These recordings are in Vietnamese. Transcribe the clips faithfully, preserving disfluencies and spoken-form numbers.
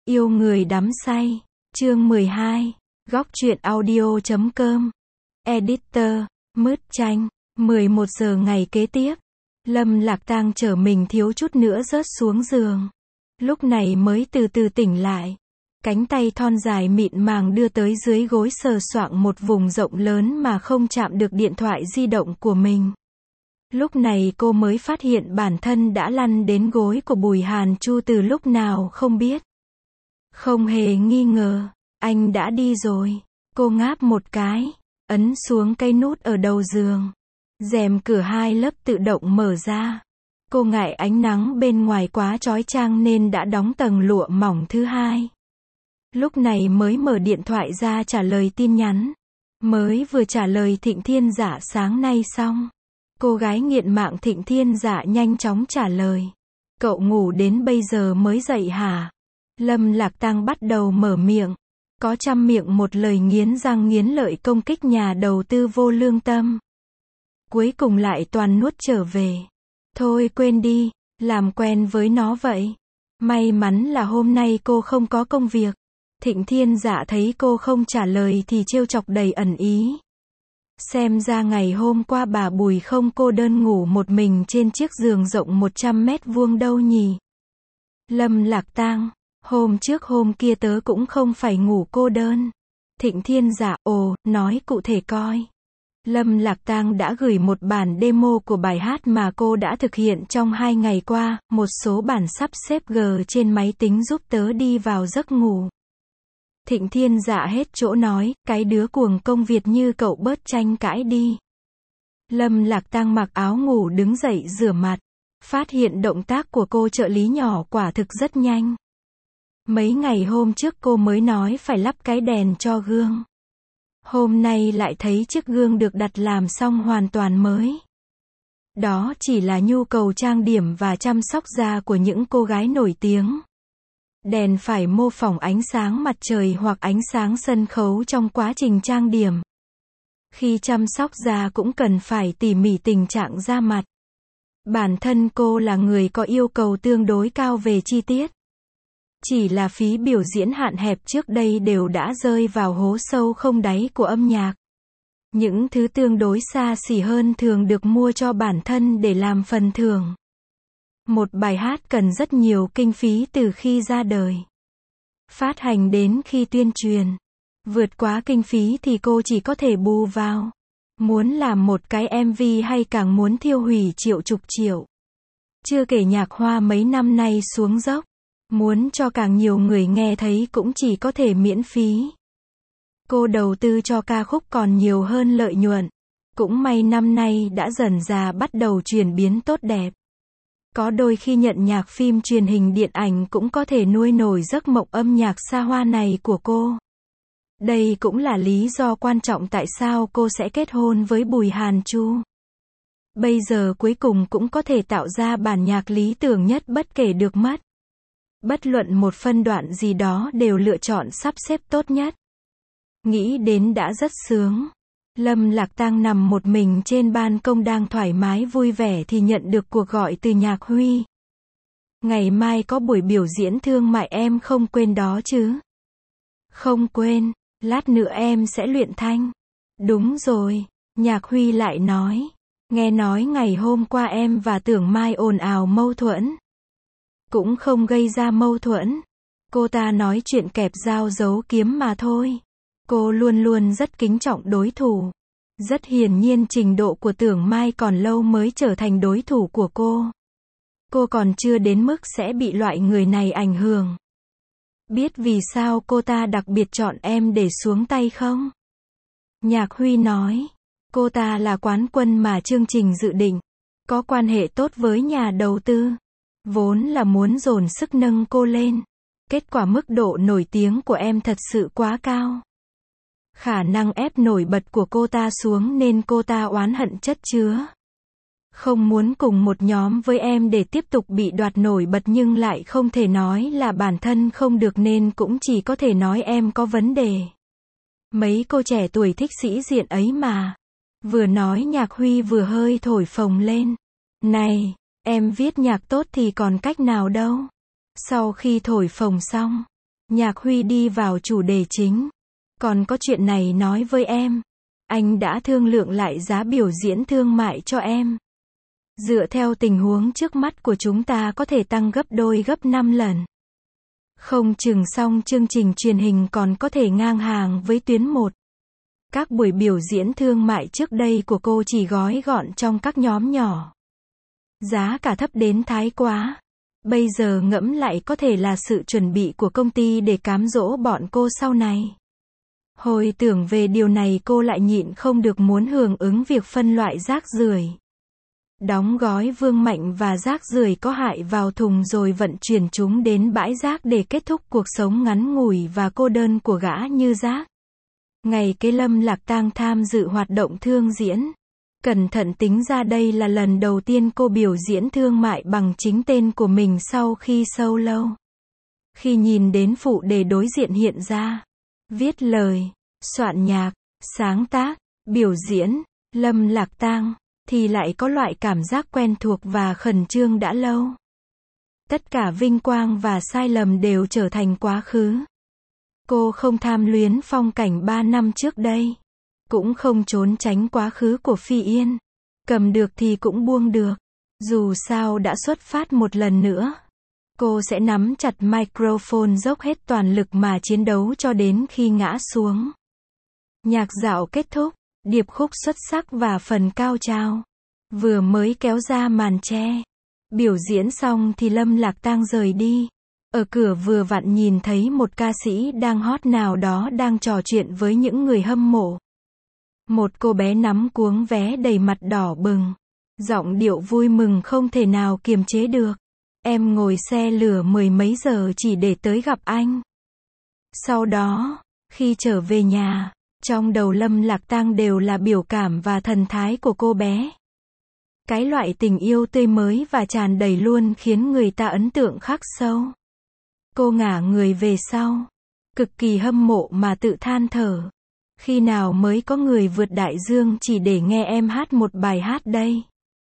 Yêu người đắm say. Chương mười hai. Góc truyện audio chấm com. Editor. Mứt chanh. mười một giờ ngày kế tiếp. Lâm Lạc Tang chở mình thiếu chút nữa rớt xuống giường. Lúc này mới từ từ tỉnh lại. Cánh tay thon dài mịn màng đưa tới dưới gối sờ soạng một vùng rộng lớn mà không chạm được điện thoại di động của mình. Lúc này cô mới phát hiện bản thân đã lăn đến gối của Bùi Hàn Chu từ lúc nào không biết. Không hề nghi ngờ, anh đã đi rồi. Cô ngáp một cái, ấn xuống cái nút ở đầu giường. Rèm cửa hai lớp tự động mở ra. Cô ngại ánh nắng bên ngoài quá chói chang nên đã đóng tầng lụa mỏng thứ hai. Lúc này mới mở điện thoại ra trả lời tin nhắn. Mới vừa trả lời Thịnh Thiên Dạ sáng nay xong. Cô gái nghiện mạng Thịnh Thiên Dạ nhanh chóng trả lời. Cậu ngủ đến bây giờ mới dậy hả? Lâm Lạc Tang bắt đầu mở miệng. Có trăm miệng một lời nghiến răng nghiến lợi công kích nhà đầu tư vô lương tâm. Cuối cùng lại toàn nuốt trở về. Thôi quên đi, làm quen với nó vậy. May mắn là hôm nay cô không có công việc. Thịnh Thiên Dạ thấy cô không trả lời thì trêu chọc đầy ẩn ý. Xem ra ngày hôm qua bà Bùi không cô đơn ngủ một mình trên chiếc giường rộng một trăm mét vuông đâu nhỉ. Lâm Lạc Tang, hôm trước hôm kia tớ cũng không phải ngủ cô đơn. Thịnh Thiên Dạ, ồ, nói cụ thể coi. Lâm Lạc Tang đã gửi một bản demo của bài hát mà cô đã thực hiện trong hai ngày qua, một số bản sắp xếp G trên máy tính giúp tớ đi vào giấc ngủ. Thịnh Thiên Dạ hết chỗ nói, cái đứa cuồng công Việt như cậu bớt tranh cãi đi. Lâm Lạc Tang mặc áo ngủ đứng dậy rửa mặt. Phát hiện động tác của cô trợ lý nhỏ quả thực rất nhanh. Mấy ngày hôm trước cô mới nói phải lắp cái đèn cho gương. Hôm nay lại thấy chiếc gương được đặt làm xong hoàn toàn mới. Đó chỉ là nhu cầu trang điểm và chăm sóc da của những cô gái nổi tiếng. Đèn phải mô phỏng ánh sáng mặt trời hoặc ánh sáng sân khấu trong quá trình trang điểm. Khi chăm sóc da cũng cần phải tỉ mỉ tình trạng da mặt. Bản thân cô là người có yêu cầu tương đối cao về chi tiết. Chỉ là phí biểu diễn hạn hẹp trước đây đều đã rơi vào hố sâu không đáy của âm nhạc. Những thứ tương đối xa xỉ hơn thường được mua cho bản thân để làm phần thưởng. Một bài hát cần rất nhiều kinh phí từ khi ra đời. Phát hành đến khi tuyên truyền. Vượt quá kinh phí thì cô chỉ có thể bù vào. Muốn làm một cái em vê hay càng muốn thiêu hủy triệu chục triệu. Chưa kể nhạc hoa mấy năm nay xuống dốc. Muốn cho càng nhiều người nghe thấy cũng chỉ có thể miễn phí. Cô đầu tư cho ca khúc còn nhiều hơn lợi nhuận. Cũng may năm nay đã dần dà bắt đầu chuyển biến tốt đẹp. Có đôi khi nhận nhạc phim truyền hình điện ảnh cũng có thể nuôi nổi giấc mộng âm nhạc xa hoa này của cô. Đây cũng là lý do quan trọng tại sao cô sẽ kết hôn với Bùi Hàn Chu. Bây giờ cuối cùng cũng có thể tạo ra bản nhạc lý tưởng nhất bất kể được mất. Bất luận một phân đoạn gì đó đều lựa chọn sắp xếp tốt nhất. Nghĩ đến đã rất sướng. Lâm Lạc Tang nằm một mình trên ban công đang thoải mái vui vẻ thì nhận được cuộc gọi từ Nhạc Huy. Ngày mai có buổi biểu diễn thương mại em không quên đó chứ? Không quên, lát nữa em sẽ luyện thanh. Đúng rồi, Nhạc Huy lại nói. Nghe nói ngày hôm qua em và Tưởng Mai ồn ào mâu thuẫn. Cũng không gây ra mâu thuẫn. Cô ta nói chuyện kẹp dao giấu kiếm mà thôi. Cô luôn luôn rất kính trọng đối thủ. Rất hiển nhiên trình độ của Tưởng Mai còn lâu mới trở thành đối thủ của cô. Cô còn chưa đến mức sẽ bị loại người này ảnh hưởng. Biết vì sao cô ta đặc biệt chọn em để xuống tay không? Nhạc Huy nói. Cô ta là quán quân mà chương trình dự định. Có quan hệ tốt với nhà đầu tư. Vốn là muốn dồn sức nâng cô lên. Kết quả mức độ nổi tiếng của em thật sự quá cao. Khả năng ép nổi bật của cô ta xuống nên cô ta oán hận chất chứa. Không muốn cùng một nhóm với em để tiếp tục bị đoạt nổi bật nhưng lại không thể nói là bản thân không được nên cũng chỉ có thể nói em có vấn đề. Mấy cô trẻ tuổi thích sĩ diện ấy mà. Vừa nói Nhạc Huy vừa hơi thổi phồng lên. Này, em viết nhạc tốt thì còn cách nào đâu. Sau khi thổi phồng xong, Nhạc Huy đi vào chủ đề chính. Còn có chuyện này nói với em. Anh đã thương lượng lại giá biểu diễn thương mại cho em. Dựa theo tình huống trước mắt của chúng ta có thể tăng gấp đôi gấp năm lần. Không chừng xong chương trình truyền hình còn có thể ngang hàng với tuyến một. Các buổi biểu diễn thương mại trước đây của cô chỉ gói gọn trong các nhóm nhỏ. Giá cả thấp đến thái quá. Bây giờ ngẫm lại có thể là sự chuẩn bị của công ty để cám dỗ bọn cô sau này. Hồi tưởng về điều này cô lại nhịn không được muốn hưởng ứng việc phân loại rác rưởi. Đóng gói vương mạnh và rác rưởi có hại vào thùng rồi vận chuyển chúng đến bãi rác để kết thúc cuộc sống ngắn ngủi và cô đơn của gã như rác. Ngày kế Lâm Lạc Tang tham dự hoạt động thương diễn. Cẩn thận tính ra đây là lần đầu tiên cô biểu diễn thương mại bằng chính tên của mình sau khi solo. Khi nhìn đến phụ đề đối diện hiện ra, viết lời, soạn nhạc, sáng tác, biểu diễn, Lâm Lạc Tang, thì lại có loại cảm giác quen thuộc và khẩn trương đã lâu. Tất cả vinh quang và sai lầm đều trở thành quá khứ. Cô không tham luyến phong cảnh ba năm trước đây. Cũng không trốn tránh quá khứ của Phi Yên. Cầm được thì cũng buông được. Dù sao đã xuất phát một lần nữa. Cô sẽ nắm chặt microphone dốc hết toàn lực mà chiến đấu cho đến khi ngã xuống. Nhạc dạo kết thúc, điệp khúc xuất sắc và phần cao trào. Vừa mới kéo ra màn che. Biểu diễn xong thì Lâm Lạc Tang rời đi. Ở cửa vừa vặn nhìn thấy một ca sĩ đang hot nào đó đang trò chuyện với những người hâm mộ. Một cô bé nắm cuống vé đầy mặt đỏ bừng. Giọng điệu vui mừng không thể nào kiềm chế được. Em ngồi xe lửa mười mấy giờ chỉ để tới gặp anh. Sau đó, khi trở về nhà, trong đầu Lâm Lạc Tang đều là biểu cảm và thần thái của cô bé. Cái loại tình yêu tươi mới và tràn đầy luôn khiến người ta ấn tượng khắc sâu. Cô ngả người về sau. Cực kỳ hâm mộ mà tự than thở. Khi nào mới có người vượt đại dương chỉ để nghe em hát một bài hát đây?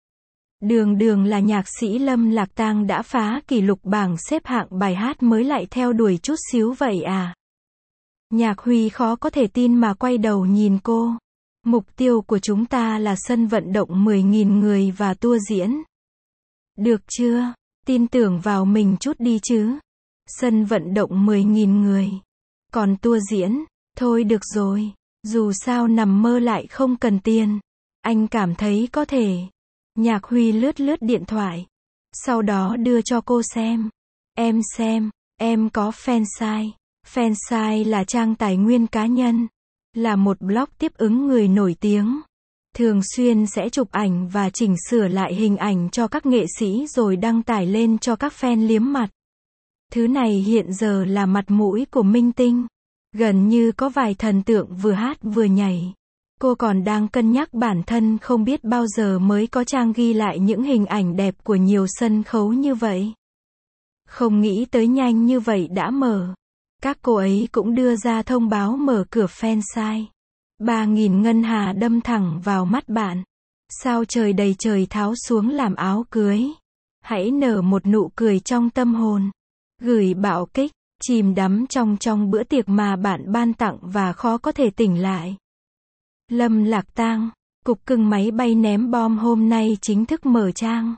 Đường đường là nhạc sĩ Lâm Lạc Tang đã phá kỷ lục bảng xếp hạng bài hát mới lại theo đuổi chút xíu vậy à? Nhạc Huy khó có thể tin mà quay đầu nhìn cô. Mục tiêu của chúng ta là sân vận động mười nghìn người và tour diễn. Được chưa? Tin tưởng vào mình chút đi chứ. Sân vận động mười nghìn người. Còn tour diễn, thôi được rồi. Dù sao nằm mơ lại không cần tiền. Anh cảm thấy có thể. Nhạc Huy lướt lướt điện thoại. Sau đó đưa cho cô xem. Em xem, em có fansite. Fansite là trang tài nguyên cá nhân. Là một blog tiếp ứng người nổi tiếng. Thường xuyên sẽ chụp ảnh và chỉnh sửa lại hình ảnh cho các nghệ sĩ rồi đăng tải lên cho các fan liếm mặt. Thứ này hiện giờ là mặt mũi của minh tinh. Gần như có vài thần tượng vừa hát vừa nhảy. Cô còn đang cân nhắc bản thân không biết bao giờ mới có trang ghi lại những hình ảnh đẹp của nhiều sân khấu như vậy. Không nghĩ tới nhanh như vậy đã mở. Các cô ấy cũng đưa ra thông báo mở cửa fansite. Ba nghìn ngân hà đâm thẳng vào mắt bạn. Sao trời đầy trời tháo xuống làm áo cưới. Hãy nở một nụ cười trong tâm hồn. Gửi bạo kích, chìm đắm trong trong bữa tiệc mà bạn ban tặng và khó có thể tỉnh lại. Lâm Lạc Tang, cục cưng máy bay ném bom hôm nay chính thức mở trang.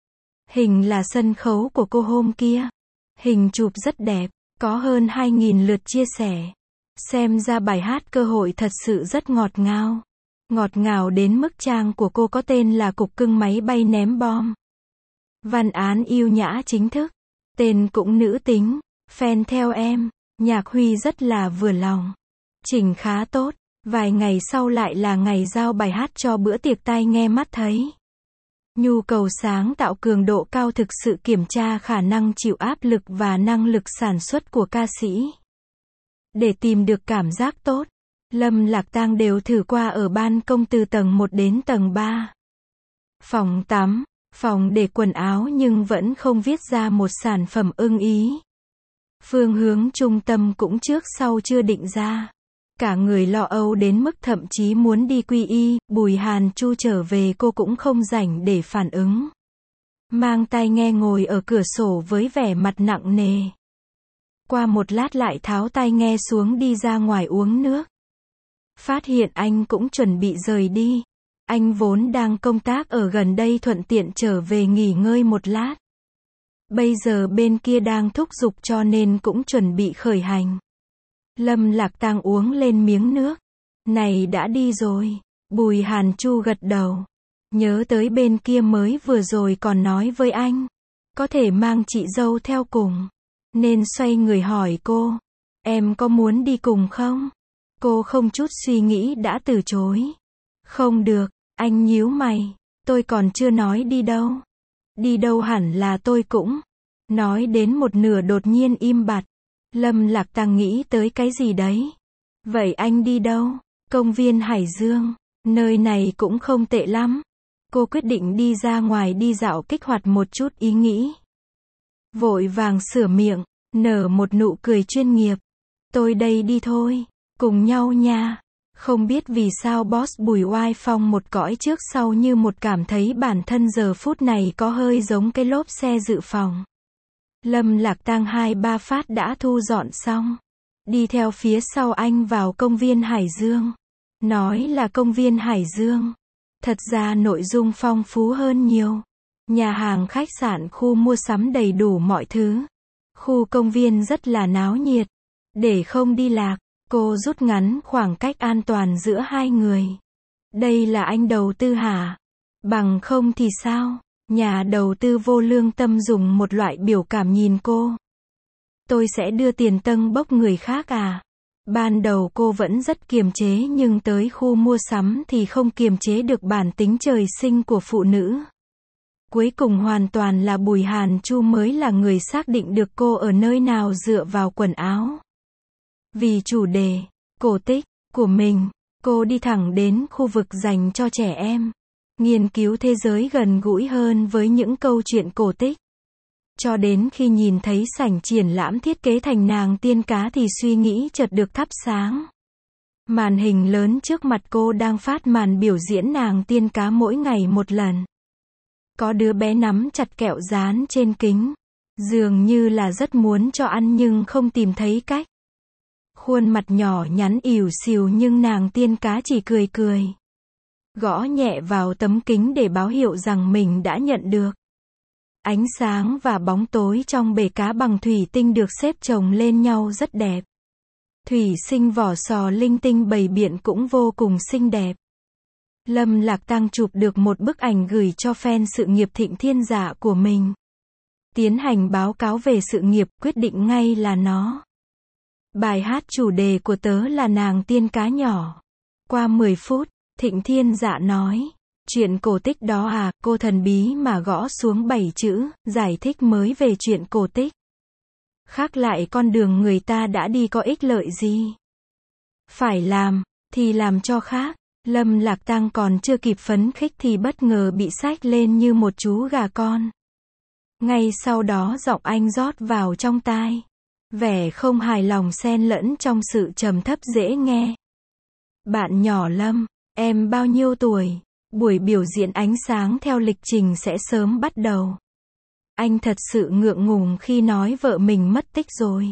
Hình là sân khấu của cô hôm kia. Hình chụp rất đẹp, có hơn hai nghìn lượt chia sẻ. Xem ra bài hát cơ hội thật sự rất ngọt ngào. Ngọt ngào đến mức trang của cô có tên là Cục cưng máy bay ném bom. Văn án yêu nhã chính thức. Tên cũng nữ tính. Fan theo em. Nhạc Huy rất là vừa lòng. Chỉnh khá tốt. Vài ngày sau lại là ngày giao bài hát cho bữa tiệc tai nghe mắt thấy. Nhu cầu sáng tạo cường độ cao thực sự kiểm tra khả năng chịu áp lực và năng lực sản xuất của ca sĩ. Để tìm được cảm giác tốt, Lâm Lạc Tang đều thử qua ở ban công từ tầng một đến tầng ba. Phòng tắm, phòng để quần áo nhưng vẫn không viết ra một sản phẩm ưng ý. Phương hướng trung tâm cũng trước sau chưa định ra. Cả người lo âu đến mức thậm chí muốn đi quy y, Bùi Hàn Chu trở về cô cũng không rảnh để phản ứng. Mang tai nghe ngồi ở cửa sổ với vẻ mặt nặng nề. Qua một lát lại tháo tai nghe xuống đi ra ngoài uống nước. Phát hiện anh cũng chuẩn bị rời đi. Anh vốn đang công tác ở gần đây thuận tiện trở về nghỉ ngơi một lát. Bây giờ bên kia đang thúc giục cho nên cũng chuẩn bị khởi hành. Lâm Lạc Tang uống lên miếng nước. Này đã đi rồi. Bùi Hàn Chu gật đầu. Nhớ tới bên kia mới vừa rồi còn nói với anh. Có thể mang chị dâu theo cùng. Nên xoay người hỏi cô. Em có muốn đi cùng không? Cô không chút suy nghĩ đã từ chối. Không được, anh nhíu mày. Tôi còn chưa nói đi đâu. Đi đâu hẳn là tôi cũng. Nói đến một nửa đột nhiên im bặt. Lâm Lạc Tang nghĩ tới cái gì đấy. Vậy anh đi đâu? Công viên Hải Dương. Nơi này cũng không tệ lắm. Cô quyết định đi ra ngoài đi dạo kích hoạt một chút ý nghĩ. Vội vàng sửa miệng, nở một nụ cười chuyên nghiệp. Tôi đây đi thôi. Cùng nhau nha. Không biết vì sao boss Bùi Oai Phong một cõi trước sau như một cảm thấy bản thân giờ phút này có hơi giống cái lốp xe dự phòng. Lâm Lạc Tang hai ba phát đã thu dọn xong. Đi theo phía sau anh vào công viên Hải Dương. Nói là công viên Hải Dương. Thật ra nội dung phong phú hơn nhiều. Nhà hàng, khách sạn, khu mua sắm đầy đủ mọi thứ. Khu công viên rất là náo nhiệt. Để không đi lạc, cô rút ngắn khoảng cách an toàn giữa hai người. Đây là anh đầu tư hả? Bằng không thì sao? Nhà đầu tư vô lương tâm dùng một loại biểu cảm nhìn cô. Tôi sẽ đưa tiền tâng bốc người khác à? Ban đầu cô vẫn rất kiềm chế nhưng tới khu mua sắm thì không kiềm chế được bản tính trời sinh của phụ nữ. Cuối cùng hoàn toàn là Bùi Hàn Chu mới là người xác định được cô ở nơi nào dựa vào quần áo. Vì chủ đề, cổ tích, của mình, cô đi thẳng đến khu vực dành cho trẻ em. Nghiên cứu thế giới gần gũi hơn với những câu chuyện cổ tích. Cho đến khi nhìn thấy sảnh triển lãm thiết kế thành nàng tiên cá thì suy nghĩ chợt được thắp sáng. Màn hình lớn trước mặt cô đang phát màn biểu diễn nàng tiên cá mỗi ngày một lần. Có đứa bé nắm chặt kẹo dán trên kính. Dường như là rất muốn cho ăn nhưng không tìm thấy cách. Khuôn mặt nhỏ nhắn ỉu xìu nhưng nàng tiên cá chỉ cười cười. Gõ nhẹ vào tấm kính để báo hiệu rằng mình đã nhận được. Ánh sáng và bóng tối trong bể cá bằng thủy tinh được xếp chồng lên nhau rất đẹp. Thủy sinh vỏ sò linh tinh bày biện cũng vô cùng xinh đẹp. Lâm Lạc Tang chụp được một bức ảnh gửi cho fan sự nghiệp Thịnh Thiên Dạ của mình. Tiến hành báo cáo về sự nghiệp, quyết định ngay là nó. Bài hát chủ đề của tớ là nàng tiên cá nhỏ. Qua mười phút, Thịnh Thiên Dạ nói. Chuyện cổ tích đó à, cô thần bí mà gõ xuống bảy chữ, giải thích mới về chuyện cổ tích. Khác lại con đường người ta đã đi có ích lợi gì? Phải làm, thì làm cho khác. Lâm Lạc Tang còn chưa kịp phấn khích thì bất ngờ bị xách lên như một chú gà con. Ngay sau đó giọng anh rót vào trong tai. Vẻ không hài lòng xen lẫn trong sự trầm thấp dễ nghe. Bạn nhỏ Lâm, em bao nhiêu tuổi? Buổi biểu diễn ánh sáng theo lịch trình sẽ sớm bắt đầu. Anh thật sự ngượng ngùng khi nói vợ mình mất tích rồi.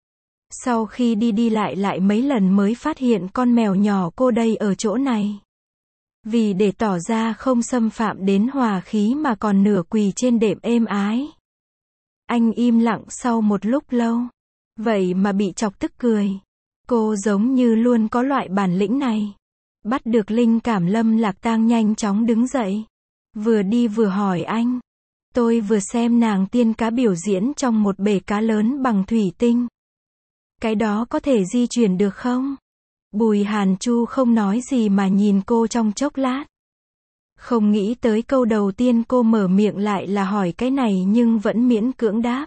Sau khi đi đi lại lại mấy lần mới phát hiện con mèo nhỏ cô đây ở chỗ này. Vì để tỏ ra không xâm phạm đến hòa khí mà còn nửa quỳ trên đệm êm ái. Anh im lặng sau một lúc lâu. Vậy mà bị chọc tức cười. Cô giống như luôn có loại bản lĩnh này. Bắt được linh cảm Lâm Lạc Tang nhanh chóng đứng dậy. Vừa đi vừa hỏi anh. Tôi vừa xem nàng tiên cá biểu diễn trong một bể cá lớn bằng thủy tinh. Cái đó có thể di chuyển được không? Bùi Hàn Chu không nói gì mà nhìn cô trong chốc lát. Không nghĩ tới câu đầu tiên cô mở miệng lại là hỏi cái này nhưng vẫn miễn cưỡng đáp.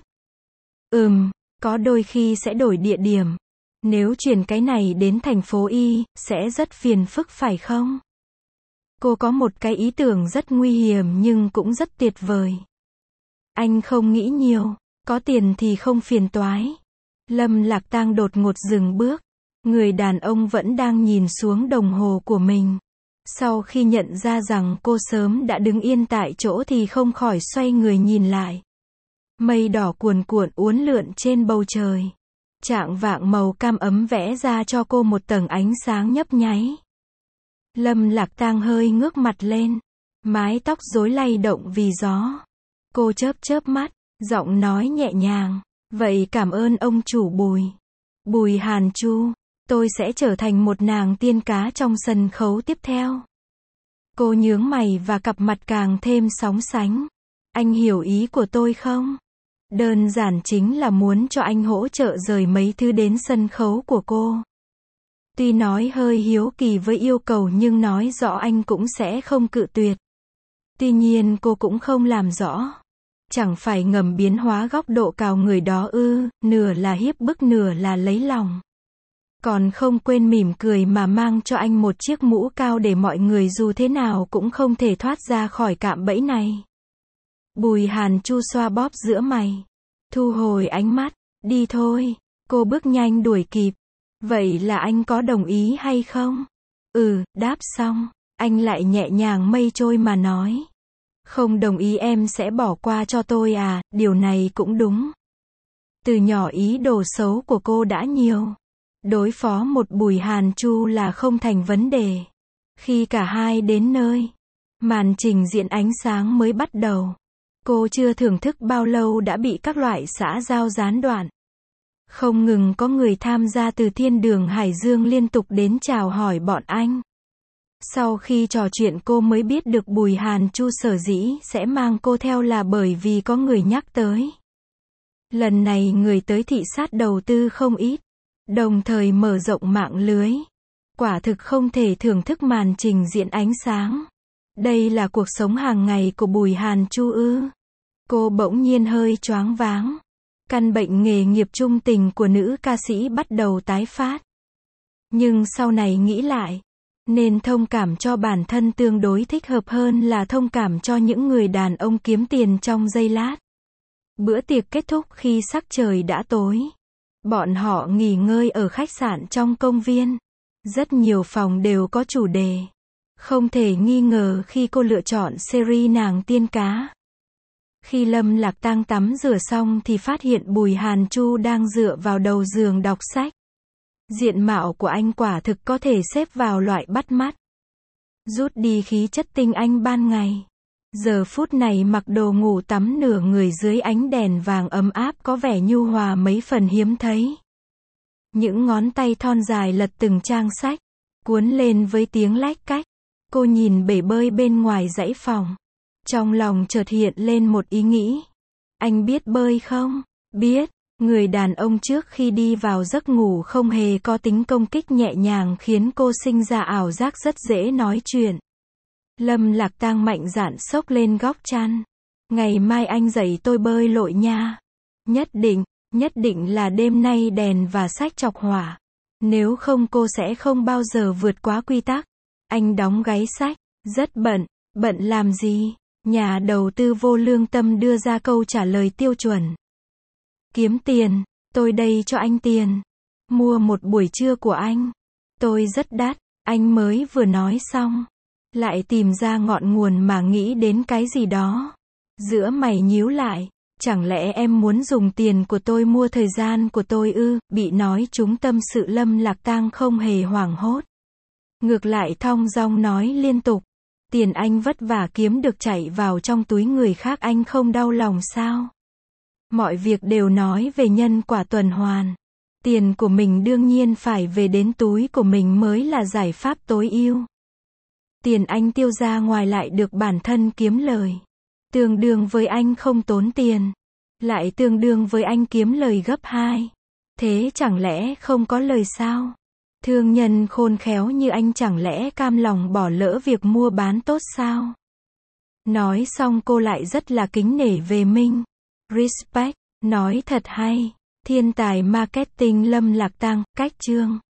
Ừm, có đôi khi sẽ đổi địa điểm. Nếu chuyển cái này đến thành phố Y, sẽ rất phiền phức phải không? Cô có một cái ý tưởng rất nguy hiểm nhưng cũng rất tuyệt vời. Anh không nghĩ nhiều, có tiền thì không phiền toái. Lâm Lạc Tang đột ngột dừng bước. Người đàn ông vẫn đang nhìn xuống đồng hồ của mình. Sau khi nhận ra rằng cô sớm đã đứng yên tại chỗ thì không khỏi xoay người nhìn lại. Mây đỏ cuồn cuộn uốn lượn trên bầu trời. Chạng vạng màu cam ấm vẽ ra cho cô một tầng ánh sáng nhấp nháy. Lâm Lạc Tang hơi ngước mặt lên. Mái tóc rối lay động vì gió. Cô chớp chớp mắt, giọng nói nhẹ nhàng. Vậy cảm ơn ông chủ Bùi. Bùi Hàn Chu. Tôi sẽ trở thành một nàng tiên cá trong sân khấu tiếp theo. Cô nhướng mày và cặp mặt càng thêm sóng sánh. Anh hiểu ý của tôi không? Đơn giản chính là muốn cho anh hỗ trợ rời mấy thứ đến sân khấu của cô. Tuy nói hơi hiếu kỳ với yêu cầu nhưng nói rõ anh cũng sẽ không cự tuyệt. Tuy nhiên cô cũng không làm rõ. Chẳng phải ngầm biến hóa góc độ cào người đó ư, nửa là hiếp bức nửa là lấy lòng. Còn không quên mỉm cười mà mang cho anh một chiếc mũ cao để mọi người dù thế nào cũng không thể thoát ra khỏi cạm bẫy này. Bùi Hàn Chu xoa bóp giữa mày. Thu hồi ánh mắt. Đi thôi. Cô bước nhanh đuổi kịp. Vậy là anh có đồng ý hay không? Ừ, đáp xong. Anh lại nhẹ nhàng mây trôi mà nói. Không đồng ý em sẽ bỏ qua cho tôi à, điều này cũng đúng. Từ nhỏ ý đồ xấu của cô đã nhiều. Đối phó một Bùi Hàn Chu là không thành vấn đề. Khi cả hai đến nơi, màn trình diễn ánh sáng mới bắt đầu. Cô chưa thưởng thức bao lâu đã bị các loại xã giao gián đoạn. Không ngừng có người tham gia từ thiên đường Hải Dương liên tục đến chào hỏi bọn anh. Sau khi trò chuyện cô mới biết được Bùi Hàn Chu sở dĩ sẽ mang cô theo là bởi vì có người nhắc tới. Lần này người tới thị sát đầu tư không ít, đồng thời mở rộng mạng lưới. Quả thực không thể thưởng thức màn trình diễn ánh sáng. Đây là cuộc sống hàng ngày của Bùi Hàn Chu ư? Cô bỗng nhiên hơi choáng váng. Căn bệnh nghề nghiệp trung tình của nữ ca sĩ bắt đầu tái phát. Nhưng sau này nghĩ lại, nên thông cảm cho bản thân tương đối thích hợp hơn là thông cảm cho những người đàn ông kiếm tiền trong giây lát. Bữa tiệc kết thúc khi sắc trời đã tối. Bọn họ nghỉ ngơi ở khách sạn trong công viên. Rất nhiều phòng đều có chủ đề. Không thể nghi ngờ khi cô lựa chọn series nàng tiên cá. Khi Lâm Lạc Tang tắm rửa xong thì phát hiện Bùi Hàn Chu đang dựa vào đầu giường đọc sách. Diện mạo của anh quả thực có thể xếp vào loại bắt mắt. Rút đi khí chất tinh anh ban ngày. Giờ phút này mặc đồ ngủ tắm nửa người dưới ánh đèn vàng ấm áp có vẻ nhu hòa mấy phần hiếm thấy. Những ngón tay thon dài lật từng trang sách, cuốn lên với tiếng lách cách. Cô nhìn bể bơi bên ngoài dãy phòng. Trong lòng chợt hiện lên một ý nghĩ. Anh biết bơi không? Biết. Người đàn ông trước khi đi vào giấc ngủ không hề có tính công kích nhẹ nhàng khiến cô sinh ra ảo giác rất dễ nói chuyện. Lâm Lạc Tang mạnh dạn xốc lên góc chăn. Ngày mai anh dạy tôi bơi lội nha. Nhất định, nhất định là đêm nay đèn và sách chọc hỏa. Nếu không cô sẽ không bao giờ vượt quá quy tắc. Anh đóng gáy sách. Rất bận. Bận làm gì? Nhà đầu tư vô lương tâm đưa ra câu trả lời tiêu chuẩn. Kiếm tiền. Tôi đây cho anh tiền. Mua một buổi trưa của anh. Tôi rất đắt. Anh mới vừa nói xong. Lại tìm ra ngọn nguồn mà nghĩ đến cái gì đó. Giữa mày nhíu lại. Chẳng lẽ em muốn dùng tiền của tôi mua thời gian của tôi ư? Bị nói trúng tâm sự Lâm Lạc Tang không hề hoảng hốt. Ngược lại thong dong nói liên tục. Tiền anh vất vả kiếm được chạy vào trong túi người khác anh không đau lòng sao? Mọi việc đều nói về nhân quả tuần hoàn. Tiền của mình đương nhiên phải về đến túi của mình mới là giải pháp tối ưu. Tiền anh tiêu ra ngoài lại được bản thân kiếm lời. Tương đương với anh không tốn tiền. Lại tương đương với anh kiếm lời gấp hai. Thế chẳng lẽ không có lời sao? Thương nhân khôn khéo như anh chẳng lẽ cam lòng bỏ lỡ việc mua bán tốt sao? Nói xong cô lại rất là kính nể về Minh. Respect, nói thật hay. Thiên tài marketing Lâm Lạc Tang, cách chương.